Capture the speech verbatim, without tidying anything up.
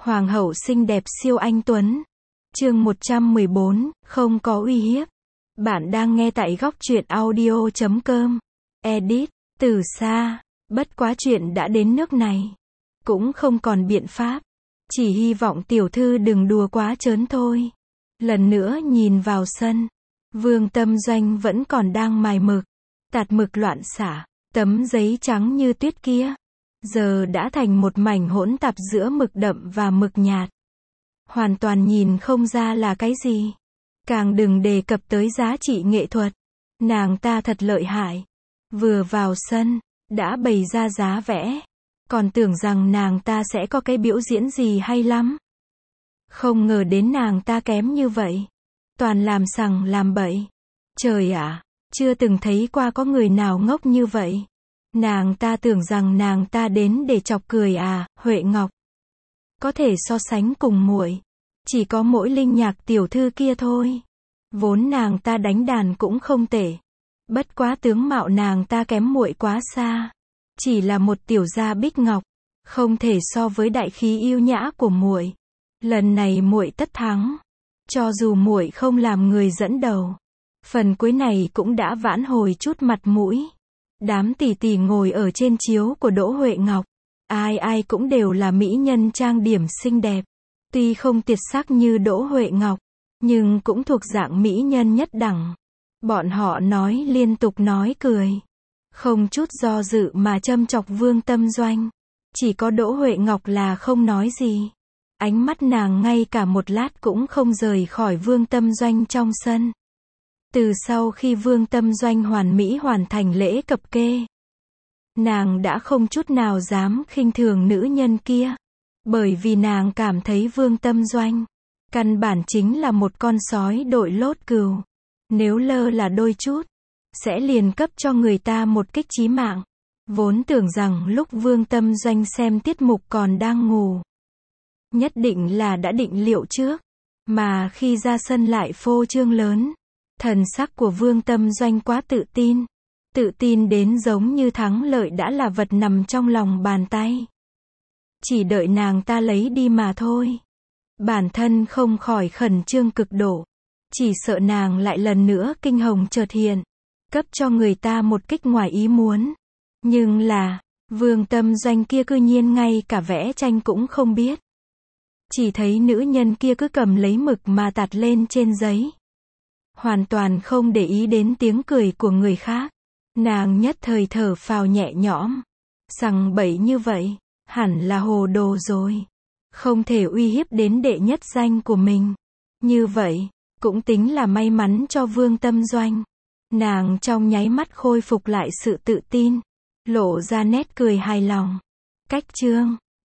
Hoàng hậu xinh đẹp siêu anh tuấn. Chương một trăm mười bốn, không có uy hiếp. Bạn đang nghe tại góc truyện audio chấm com. Edit, từ xa, bất quá chuyện đã đến nước này. Cũng không còn biện pháp. Chỉ hy vọng tiểu thư đừng đùa quá trớn thôi. Lần nữa nhìn vào sân. Vương Tâm Doanh vẫn còn đang mài mực. Tạt mực loạn xả. Tấm giấy trắng như tuyết kia. Giờ đã thành một mảnh hỗn tạp giữa mực đậm và mực nhạt. Hoàn toàn nhìn không ra là cái gì. Càng đừng đề cập tới giá trị nghệ thuật. Nàng ta thật lợi hại. Vừa vào sân, đã bày ra giá vẽ. Còn tưởng rằng nàng ta sẽ có cái biểu diễn gì hay lắm. Không ngờ đến nàng ta kém như vậy. Toàn làm sằng làm bậy. Trời ạ, chưa từng thấy qua có người nào ngốc như vậy. Nàng ta tưởng rằng nàng ta đến để chọc cười à, Huệ Ngọc. Có thể so sánh cùng muội, chỉ có mỗi Linh Nhạc tiểu thư kia thôi. Vốn nàng ta đánh đàn cũng không tệ. Bất quá tướng mạo nàng ta kém muội quá xa. Chỉ là một tiểu gia bích ngọc, không thể so với đại khí yêu nhã của muội. Lần này muội tất thắng. Cho dù muội không làm người dẫn đầu, phần cuối này cũng đã vãn hồi chút mặt mũi. Đám tỷ tỷ ngồi ở trên chiếu của Đỗ Huệ Ngọc, ai ai cũng đều là mỹ nhân trang điểm xinh đẹp. Tuy không tuyệt sắc như Đỗ Huệ Ngọc, nhưng cũng thuộc dạng mỹ nhân nhất đẳng. Bọn họ nói liên tục nói cười, không chút do dự mà châm chọc Vương Tâm Doanh. Chỉ có Đỗ Huệ Ngọc là không nói gì. Ánh mắt nàng ngay cả một lát cũng không rời khỏi Vương Tâm Doanh trong sân. Từ sau khi Vương Tâm Doanh hoàn mỹ hoàn thành lễ cập kê, nàng đã không chút nào dám khinh thường nữ nhân kia. Bởi vì nàng cảm thấy Vương Tâm Doanh căn bản chính là một con sói đội lốt cừu. Nếu lơ là đôi chút, sẽ liền cấp cho người ta một kích chí mạng. Vốn tưởng rằng lúc Vương Tâm Doanh xem tiết mục còn đang ngủ, nhất định là đã định liệu trước. Mà khi ra sân lại phô trương lớn. Thần sắc của Vương Tâm Doanh quá tự tin. Tự tin đến giống như thắng lợi đã là vật nằm trong lòng bàn tay. Chỉ đợi nàng ta lấy đi mà thôi. Bản thân không khỏi khẩn trương cực độ. Chỉ sợ nàng lại lần nữa kinh hồng chợt hiện. Cấp cho người ta một kích ngoài ý muốn. Nhưng là, Vương Tâm Doanh kia cư nhiên ngay cả vẽ tranh cũng không biết. Chỉ thấy nữ nhân kia cứ cầm lấy mực mà tạt lên trên giấy. Hoàn toàn không để ý đến tiếng cười của người khác. Nàng nhất thời thở phào nhẹ nhõm. Sằng bậy như vậy, hẳn là hồ đồ rồi. Không thể uy hiếp đến đệ nhất danh của mình. Như vậy, cũng tính là may mắn cho Vương Tâm Doanh. Nàng trong nháy mắt khôi phục lại sự tự tin. Lộ ra nét cười hài lòng. Cách chương